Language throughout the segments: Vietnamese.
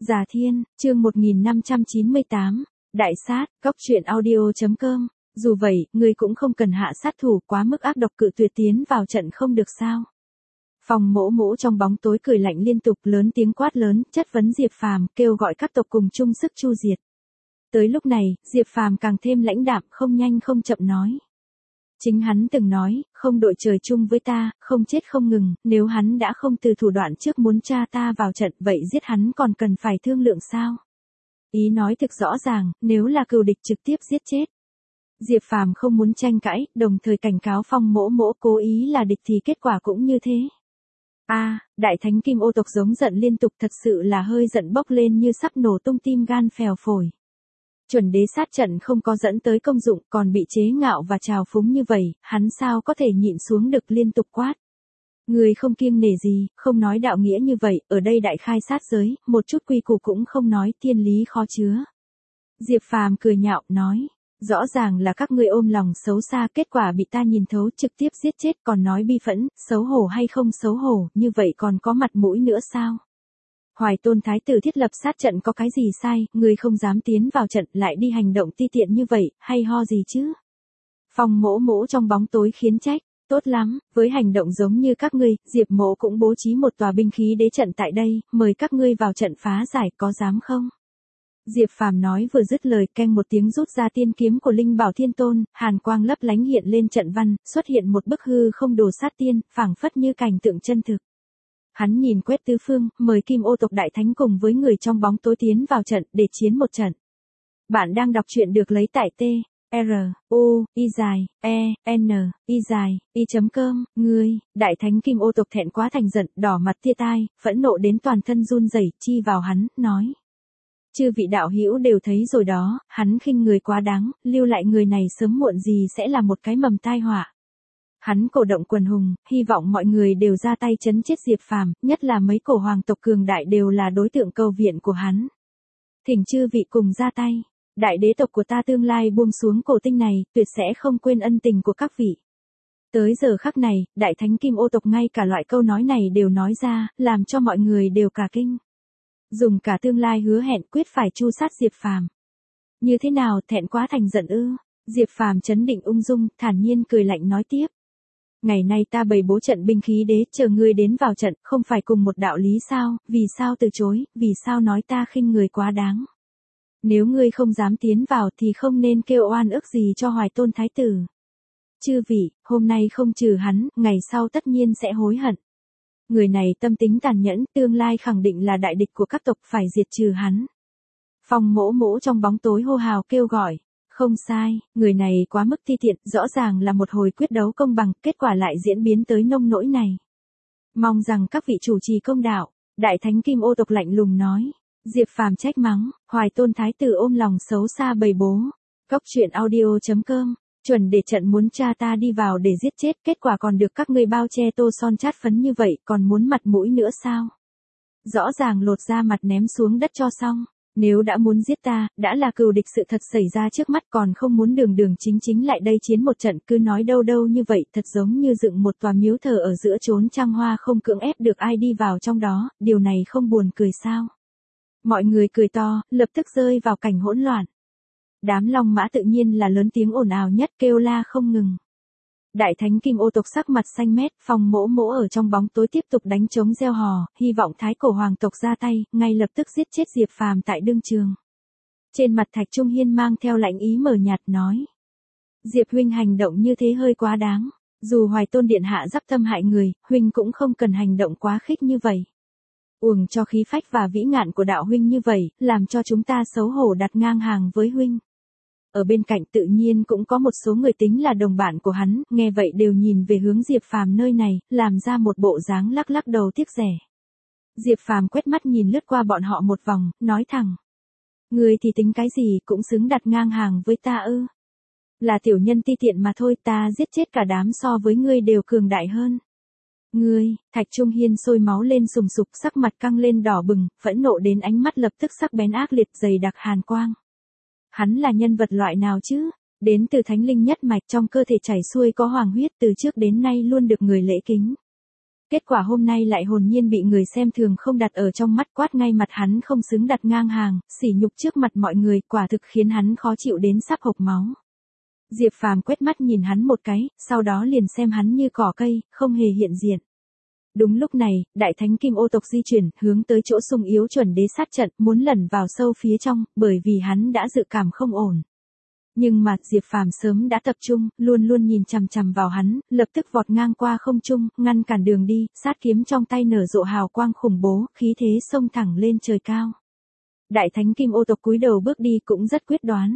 Già Thiên, chương 1598, Đại sát, góc truyện audio.com. Dù vậy, ngươi cũng không cần hạ sát thủ quá mức ác độc cự tuyệt tiến vào trận không được sao. Phòng mỗ mỗ trong bóng tối cười lạnh liên tục lớn tiếng quát lớn, chất vấn Diệp Phàm, kêu gọi các tộc cùng chung sức chu diệt. Tới lúc này, Diệp Phàm càng thêm lãnh đạm, không nhanh không chậm nói. Chính hắn từng nói, không đội trời chung với ta, không chết không ngừng, nếu hắn đã không từ thủ đoạn trước muốn tra ta vào trận, vậy giết hắn còn cần phải thương lượng sao? Ý nói thực rõ ràng, nếu là cừu địch trực tiếp giết chết. Diệp Phàm không muốn tranh cãi, đồng thời cảnh cáo Phong mỗ mỗ cố ý là địch thì kết quả cũng như thế. Đại thánh kim ô tộc giống giận liên tục, thật sự là hơi giận bốc lên như sắp nổ tung tim gan phèo phổi. Chuẩn đế sát trận không có dẫn tới công dụng, còn bị chế ngạo và trào phúng như vậy, hắn sao có thể nhịn xuống được, liên tục quát. Người không kiêng nể gì, không nói đạo nghĩa như vậy, ở đây đại khai sát giới, một chút quy củ cũng không nói, thiên lý khó chứa. Diệp Phàm cười nhạo, nói, rõ ràng là các ngươi ôm lòng xấu xa, kết quả bị ta nhìn thấu, trực tiếp giết chết, còn nói bi phẫn, xấu hổ hay không xấu hổ, như vậy còn có mặt mũi nữa sao? Hoài Tôn Thái tử thiết lập sát trận có cái gì sai, người không dám tiến vào trận lại đi hành động ti tiện như vậy, hay ho gì chứ? Phong mỗ mỗ trong bóng tối khiến trách, tốt lắm, với hành động giống như các ngươi, Diệp mỗ cũng bố trí một tòa binh khí đế trận tại đây, mời các ngươi vào trận phá giải, có dám không? Diệp Phàm nói vừa dứt lời, keng một tiếng rút ra tiên kiếm của Linh Bảo Thiên Tôn, hàn quang lấp lánh hiện lên trận văn, xuất hiện một bức hư không đồ sát tiên, phảng phất như cảnh tượng chân thực. Hắn nhìn quét tứ phương, mời Kim Ô tộc đại thánh cùng với người trong bóng tối tiến vào trận, để chiến một trận. Bạn đang đọc truyện được lấy tại t-r-u-i-z-e-n-i-z-i.com, ngươi, đại thánh Kim Ô tộc thẹn quá thành giận, đỏ mặt tia tai, phẫn nộ đến toàn thân run rẩy, chi vào hắn, nói. Chư vị đạo hữu đều thấy rồi đó, hắn khinh người quá đáng, lưu lại người này sớm muộn gì sẽ là một cái mầm tai họa. Hắn cổ động quần hùng, hy vọng mọi người đều ra tay trấn chết Diệp Phàm, nhất là mấy cổ hoàng tộc cường đại đều là đối tượng cầu viện của hắn. Thỉnh chư vị cùng ra tay, đại đế tộc của ta tương lai buông xuống cổ tinh này, tuyệt sẽ không quên ân tình của các vị. Tới giờ khắc này, đại thánh Kim Ô tộc ngay cả loại câu nói này đều nói ra, làm cho mọi người đều cả kinh. Dùng cả tương lai hứa hẹn quyết phải tru sát Diệp Phàm. Như thế nào, thẹn quá thành giận ư? Diệp Phàm trấn định ung dung, thản nhiên cười lạnh nói tiếp. Ngày nay ta bày bố trận binh khí đế, chờ ngươi đến vào trận, không phải cùng một đạo lý sao, vì sao từ chối, vì sao nói ta khinh người quá đáng. Nếu ngươi không dám tiến vào thì không nên kêu oan ức gì cho Hoài Tôn Thái tử. Chư vị, hôm nay không trừ hắn, ngày sau tất nhiên sẽ hối hận. Người này tâm tính tàn nhẫn, tương lai khẳng định là đại địch của các tộc, phải diệt trừ hắn. Phong mỗ mỗ trong bóng tối hô hào kêu gọi. Không sai, người này quá mức ti tiện, rõ ràng là một hồi quyết đấu công bằng, kết quả lại diễn biến tới nông nỗi này. Mong rằng các vị chủ trì công đạo, đại thánh Kim Ô tộc lạnh lùng nói. Diệp Phàm trách mắng, Hoài Tôn Thái tử ôm lòng xấu xa bày bố. Góc truyện audio.com, chuẩn để trận muốn cha ta đi vào để giết chết, kết quả còn được các ngươi bao che tô son chát phấn như vậy, còn muốn mặt mũi nữa sao? Rõ ràng lột ra mặt ném xuống đất cho xong. Nếu đã muốn giết ta, đã là cừu địch sự thật xảy ra trước mắt, còn không muốn đường đường chính chính lại đây chiến một trận, cứ nói đâu đâu như vậy, thật giống như dựng một tòa miếu thờ ở giữa chốn trăng hoa, không cưỡng ép được ai đi vào trong đó, điều này không buồn cười sao? Mọi người cười to, lập tức rơi vào cảnh hỗn loạn. Đám long mã tự nhiên là lớn tiếng ồn ào nhất, kêu la không ngừng. Đại thánh Kim Ô tộc sắc mặt xanh mét, Phong mỗ mỗ ở trong bóng tối tiếp tục đánh trống reo hò, hy vọng thái cổ hoàng tộc ra tay, ngay lập tức giết chết Diệp Phàm tại đương trường. Trên mặt Thạch Trung Hiên mang theo lạnh ý mờ nhạt nói. Diệp huynh hành động như thế hơi quá đáng, dù Hoài Tôn điện hạ giáp tâm hại người, huynh cũng không cần hành động quá khích như vậy. Uổng cho khí phách và vĩ ngạn của đạo huynh như vậy, làm cho chúng ta xấu hổ đặt ngang hàng với huynh. Ở bên cạnh tự nhiên cũng có một số người tính là đồng bạn của hắn, nghe vậy đều nhìn về hướng Diệp Phàm nơi này, làm ra một bộ dáng lắc lắc đầu tiếc rẻ. Diệp Phàm quét mắt nhìn lướt qua bọn họ một vòng, nói thẳng. Ngươi thì tính cái gì, cũng xứng đặt ngang hàng với ta ư? Là tiểu nhân ti tiện mà thôi, ta giết chết cả đám so với ngươi đều cường đại hơn. Ngươi, Thạch Trung Hiên sôi máu lên sùng sục, sắc mặt căng lên đỏ bừng, phẫn nộ đến ánh mắt lập tức sắc bén ác liệt, dày đặc hàn quang. Hắn là nhân vật loại nào chứ? Đến từ thánh linh nhất mạch, trong cơ thể chảy xuôi có hoàng huyết, từ trước đến nay luôn được người lễ kính. Kết quả hôm nay lại hồn nhiên bị người xem thường không đặt ở trong mắt, quát ngay mặt hắn không xứng đặt ngang hàng, sỉ nhục trước mặt mọi người, quả thực khiến hắn khó chịu đến sắp hộc máu. Diệp Phàm quét mắt nhìn hắn một cái, sau đó liền xem hắn như cỏ cây, không hề hiện diện. Đúng lúc này, đại thánh kim ô tộc di chuyển, hướng tới chỗ sung yếu chuẩn đế sát trận, muốn lẩn vào sâu phía trong, bởi vì hắn đã dự cảm không ổn. Nhưng mà, Diệp Phàm sớm đã tập trung, luôn luôn nhìn chằm chằm vào hắn, lập tức vọt ngang qua không trung, ngăn cản đường đi, sát kiếm trong tay nở rộ hào quang khủng bố, khí thế xông thẳng lên trời cao. Đại thánh kim ô tộc cúi đầu bước đi cũng rất quyết đoán.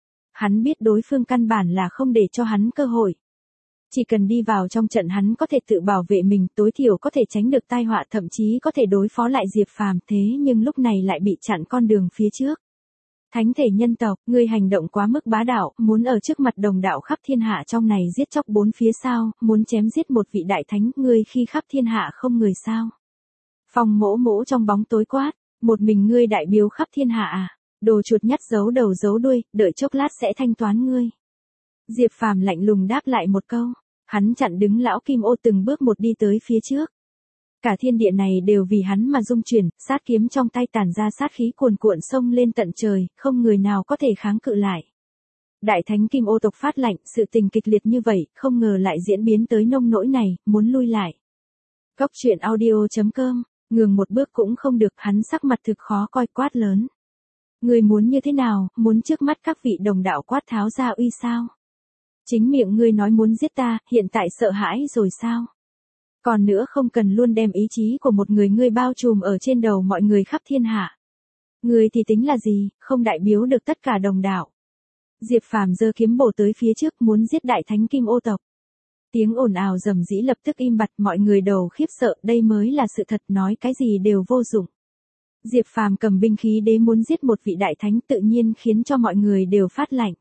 Hắn biết đối phương căn bản là không để cho hắn cơ hội. Chỉ cần đi vào trong trận hắn có thể tự bảo vệ mình, tối thiểu có thể tránh được tai họa, thậm chí có thể đối phó lại Diệp Phàm, thế nhưng lúc này lại bị chặn con đường phía trước. Thánh thể nhân tộc, ngươi hành động quá mức bá đạo, muốn ở trước mặt đồng đạo khắp thiên hạ trong này giết chóc bốn phía sao, muốn chém giết một vị đại thánh, ngươi khi khắp thiên hạ không người sao. Phong Mỗ Mỗ trong bóng tối quát, một mình ngươi đại biếu khắp thiên hạ à, đồ chuột nhắt giấu đầu giấu đuôi, đợi chốc lát sẽ thanh toán ngươi. Diệp Phàm lạnh lùng đáp lại một câu, hắn chặn đứng lão kim ô từng bước một đi tới phía trước. Cả thiên địa này đều vì hắn mà rung chuyển, sát kiếm trong tay tản ra sát khí cuồn cuộn xông lên tận trời, không người nào có thể kháng cự lại. Đại thánh kim ô tộc phát lạnh, sự tình kịch liệt như vậy, không ngờ lại diễn biến tới nông nỗi này, muốn lui lại. Cốc truyện audio.com, ngừng một bước cũng không được, hắn sắc mặt thực khó coi, quát lớn. Ngươi muốn như thế nào, muốn trước mắt các vị đồng đạo quát tháo ra uy sao? Chính miệng ngươi nói muốn giết ta, hiện tại sợ hãi rồi sao? Còn nữa không cần luôn đem ý chí của một người ngươi bao trùm ở trên đầu mọi người khắp thiên hạ. Ngươi thì tính là gì, không đại biếu được tất cả đồng đạo. Diệp Phàm giơ kiếm bổ tới phía trước muốn giết đại thánh kim ô tộc. Tiếng ồn ào rầm rĩ lập tức im bặt, mọi người đầu khiếp sợ, đây mới là sự thật, nói cái gì đều vô dụng. Diệp Phàm cầm binh khí đế muốn giết một vị đại thánh tự nhiên khiến cho mọi người đều phát lạnh.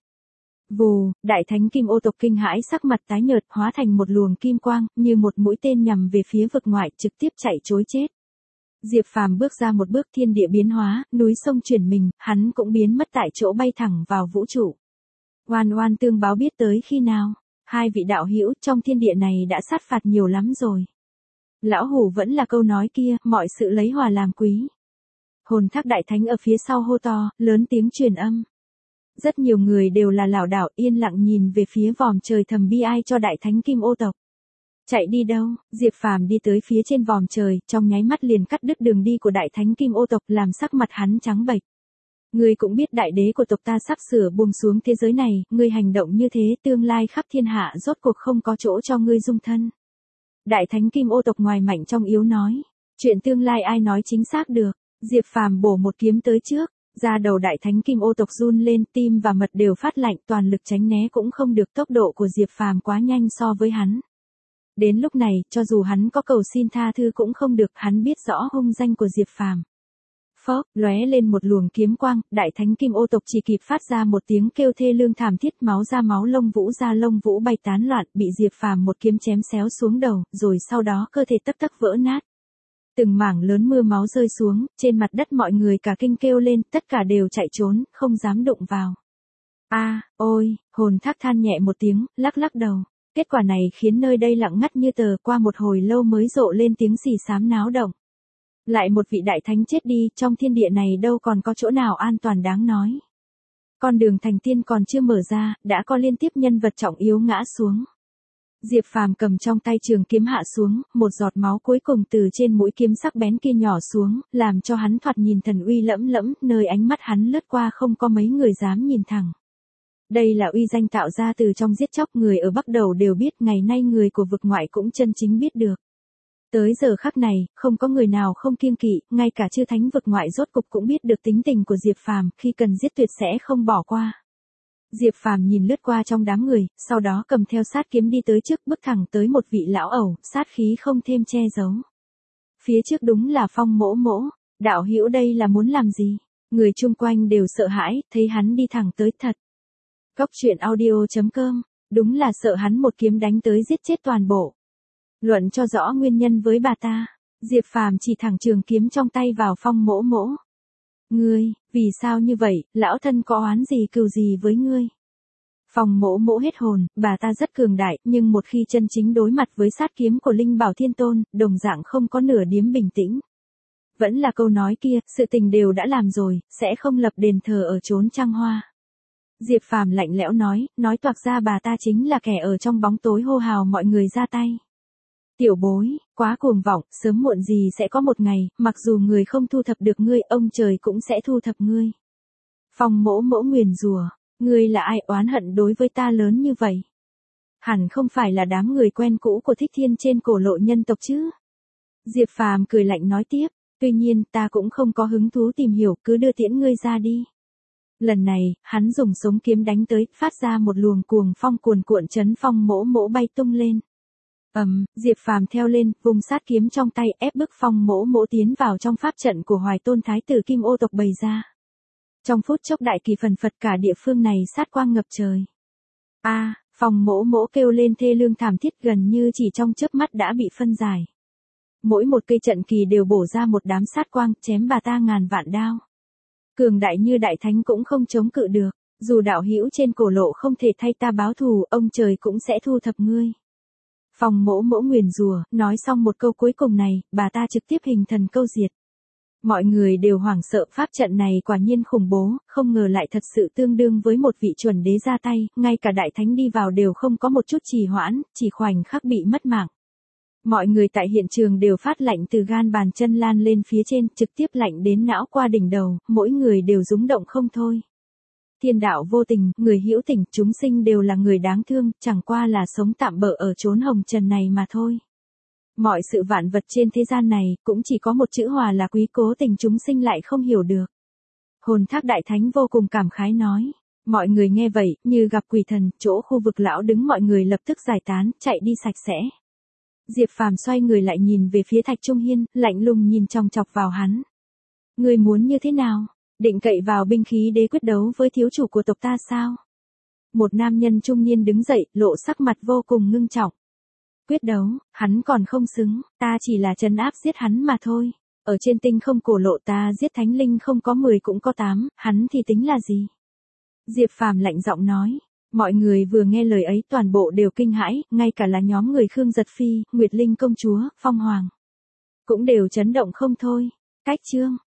Vù, đại thánh kim ô tộc kinh hãi sắc mặt tái nhợt hóa thành một luồng kim quang, như một mũi tên nhằm về phía vực ngoại trực tiếp chạy trối chết. Diệp Phàm bước ra một bước thiên địa biến hóa, núi sông chuyển mình, hắn cũng biến mất tại chỗ bay thẳng vào vũ trụ. Oan oan tương báo biết tới khi nào, hai vị đạo hữu trong thiên địa này đã sát phạt nhiều lắm rồi. Lão hủ vẫn là câu nói kia, mọi sự lấy hòa làm quý. Hồn thác đại thánh ở phía sau hô to, lớn tiếng truyền âm. Rất nhiều người đều là lảo đảo yên lặng nhìn về phía vòm trời thầm bi ai cho đại thánh kim ô tộc. Chạy đi đâu, Diệp Phàm đi tới phía trên vòm trời, trong nháy mắt liền cắt đứt đường đi của đại thánh kim ô tộc làm sắc mặt hắn trắng bệch. Ngươi cũng biết đại đế của tộc ta sắp sửa buông xuống thế giới này, ngươi hành động như thế tương lai khắp thiên hạ rốt cuộc không có chỗ cho ngươi dung thân. Đại thánh kim ô tộc ngoài mạnh trong yếu nói, chuyện tương lai ai nói chính xác được, Diệp Phàm bổ một kiếm tới trước. Da đầu đại thánh kim ô tộc run lên, tim và mật đều phát lạnh, toàn lực tránh né cũng không được, tốc độ của Diệp Phàm quá nhanh so với hắn. Đến lúc này, cho dù hắn có cầu xin tha thứ cũng không được, hắn biết rõ hung danh của Diệp Phàm. Phốc, lóe lên một luồng kiếm quang, đại thánh kim ô tộc chỉ kịp phát ra một tiếng kêu thê lương thảm thiết, máu ra máu, lông vũ bay tán loạn, bị Diệp Phàm một kiếm chém xéo xuống đầu, rồi sau đó cơ thể tấp tấp vỡ nát. Từng mảng lớn mưa máu rơi xuống, trên mặt đất mọi người cả kinh kêu lên, tất cả đều chạy trốn, không dám đụng vào. Ôi, hồn thác than nhẹ một tiếng, lắc lắc đầu. Kết quả này khiến nơi đây lặng ngắt như tờ, qua một hồi lâu mới rộ lên tiếng xì xám náo động. Lại một vị đại thánh chết đi, trong thiên địa này đâu còn có chỗ nào an toàn đáng nói. Con đường thành tiên còn chưa mở ra, đã có liên tiếp nhân vật trọng yếu ngã xuống. Diệp Phàm cầm trong tay trường kiếm hạ xuống, một giọt máu cuối cùng từ trên mũi kiếm sắc bén kia nhỏ xuống, làm cho hắn thoạt nhìn thần uy lẫm lẫm, nơi ánh mắt hắn lướt qua không có mấy người dám nhìn thẳng. Đây là uy danh tạo ra từ trong giết chóc, người ở Bắc Đầu đều biết, ngày nay người của vực ngoại cũng chân chính biết được. Tới giờ khắc này, không có người nào không kiêng kỵ, ngay cả chư thánh vực ngoại rốt cục cũng biết được tính tình của Diệp Phàm, khi cần giết tuyệt sẽ không bỏ qua. Diệp Phàm nhìn lướt qua trong đám người, sau đó cầm theo sát kiếm đi tới trước, bước thẳng tới một vị lão ẩu, sát khí không thêm che giấu. Phía trước đúng là Phong Mỗ Mỗ, đạo hữu đây là muốn làm gì? Người chung quanh đều sợ hãi, thấy hắn đi thẳng tới thật. Cốc truyện audio.com, đúng là sợ hắn một kiếm đánh tới giết chết toàn bộ. Luận cho rõ nguyên nhân với bà ta, Diệp Phàm chỉ thẳng trường kiếm trong tay vào Phong Mỗ Mỗ. Ngươi, vì sao như vậy, lão thân có oán gì cừu gì với ngươi? Phong Mỗ Mỗ hết hồn, bà ta rất cường đại, nhưng một khi chân chính đối mặt với sát kiếm của Linh Bảo Thiên Tôn, đồng dạng không có nửa điểm bình tĩnh. Vẫn là câu nói kia, sự tình đều đã làm rồi, sẽ không lập đền thờ ở chốn trăng hoa. Diệp Phàm lạnh lẽo nói toạc ra bà ta chính là kẻ ở trong bóng tối hô hào mọi người ra tay. Tiểu bối, quá cuồng vọng, sớm muộn gì sẽ có một ngày, mặc dù người không thu thập được ngươi, ông trời cũng sẽ thu thập ngươi. Phong Mỗ Mỗ nguyền rủa, ngươi là ai oán hận đối với ta lớn như vậy? Hẳn không phải là đám người quen cũ của Thích Thiên trên cổ lộ nhân tộc chứ? Diệp Phàm cười lạnh nói tiếp, tuy nhiên ta cũng không có hứng thú tìm hiểu, cứ đưa tiễn ngươi ra đi. Lần này, hắn dùng sống kiếm đánh tới, phát ra một luồng cuồng phong cuồn cuộn chấn Phong Mỗ Mỗ bay tung lên. Diệp Phàm theo lên, vùng sát kiếm trong tay ép bức Phong Mỗ Mỗ tiến vào trong pháp trận của Hoài Tôn Thái tử Kim Ô tộc bày ra. Trong phút chốc đại kỳ phần phật cả địa phương này sát quang ngập trời. Phong Mỗ Mỗ kêu lên thê lương thảm thiết gần như chỉ trong chớp mắt đã bị phân giải. Mỗi một cây trận kỳ đều bổ ra một đám sát quang, chém bà ta ngàn vạn đao. Cường đại như đại thánh cũng không chống cự được, dù đạo hữu trên cổ lộ không thể thay ta báo thù, ông trời cũng sẽ thu thập ngươi. Phong Mỗ Mỗ nguyền rủa, nói xong một câu cuối cùng này, bà ta trực tiếp hình thần câu diệt. Mọi người đều hoảng sợ, pháp trận này quả nhiên khủng bố, không ngờ lại thật sự tương đương với một vị chuẩn đế ra tay, ngay cả đại thánh đi vào đều không có một chút trì hoãn, chỉ khoảnh khắc bị mất mạng. Mọi người tại hiện trường đều phát lạnh từ gan bàn chân lan lên phía trên, trực tiếp lạnh đến não qua đỉnh đầu, mỗi người đều rúng động không thôi. Thiên đạo vô tình, người hữu tình, chúng sinh đều là người đáng thương, chẳng qua là sống tạm bợ ở chốn hồng trần này mà thôi. Mọi sự vạn vật trên thế gian này, cũng chỉ có một chữ hòa là quý, cố tình chúng sinh lại không hiểu được. Hồn Thác Đại Thánh vô cùng cảm khái nói. Mọi người nghe vậy, như gặp quỷ thần, chỗ khu vực lão đứng mọi người lập tức giải tán, chạy đi sạch sẽ. Diệp Phàm xoay người lại nhìn về phía Thạch Trung Hiên, lạnh lùng nhìn chòng chọc vào hắn. Ngươi muốn như thế nào? Định cậy vào binh khí đế quyết đấu với thiếu chủ của tộc ta sao? Một nam nhân trung niên đứng dậy, lộ sắc mặt vô cùng ngưng trọng. Quyết đấu, hắn còn không xứng, ta chỉ là trấn áp giết hắn mà thôi. Ở trên tinh không cổ lộ ta giết thánh linh không có 10 cũng có 8, hắn thì tính là gì? Diệp Phàm lạnh giọng nói. Mọi người vừa nghe lời ấy toàn bộ đều kinh hãi, ngay cả là nhóm người Khương Giật Phi, Nguyệt Linh công chúa, Phong Hoàng. Cũng đều chấn động không thôi. Cách chương.